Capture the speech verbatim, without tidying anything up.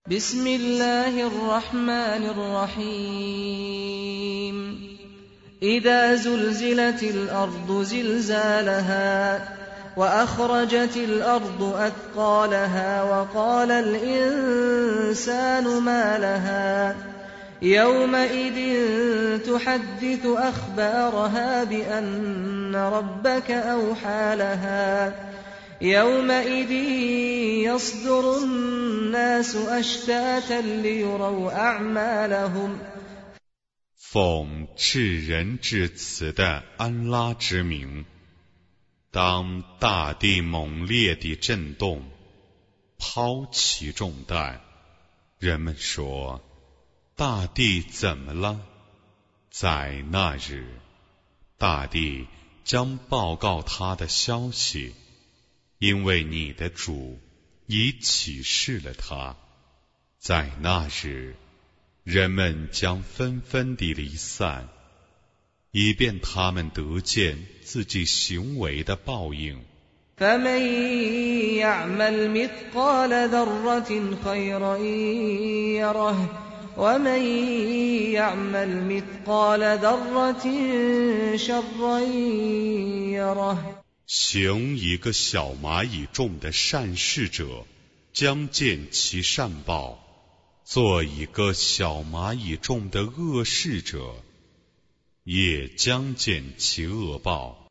بسم الله الرحمن الرحيم إذا زلزلت الأرض زلزالها وأخرجت الأرض أثقالها وقال الإنسان ما لها يومئذ تحدث أخبارها بأن ربك أوحى لها يومئذ يصدر الناس أشتاتا ليروا أعمالهم 奉至仁至慈的安拉之名，当大地猛烈地震动，抛其重担，人们说：大地怎么了？在那日，大地将报告他的消息，因为你的主已启示了他。在那日，人们将纷纷地离散，以便他们得见自己行为的报应。 فمن يعمل مثقال ذرة خيرا يره ومن يعمل مثقال ذرة شرا يره 行一个小蚂蚁重的善事者，将见其善报；做一个小蚂蚁重的恶事者，也将见其恶报。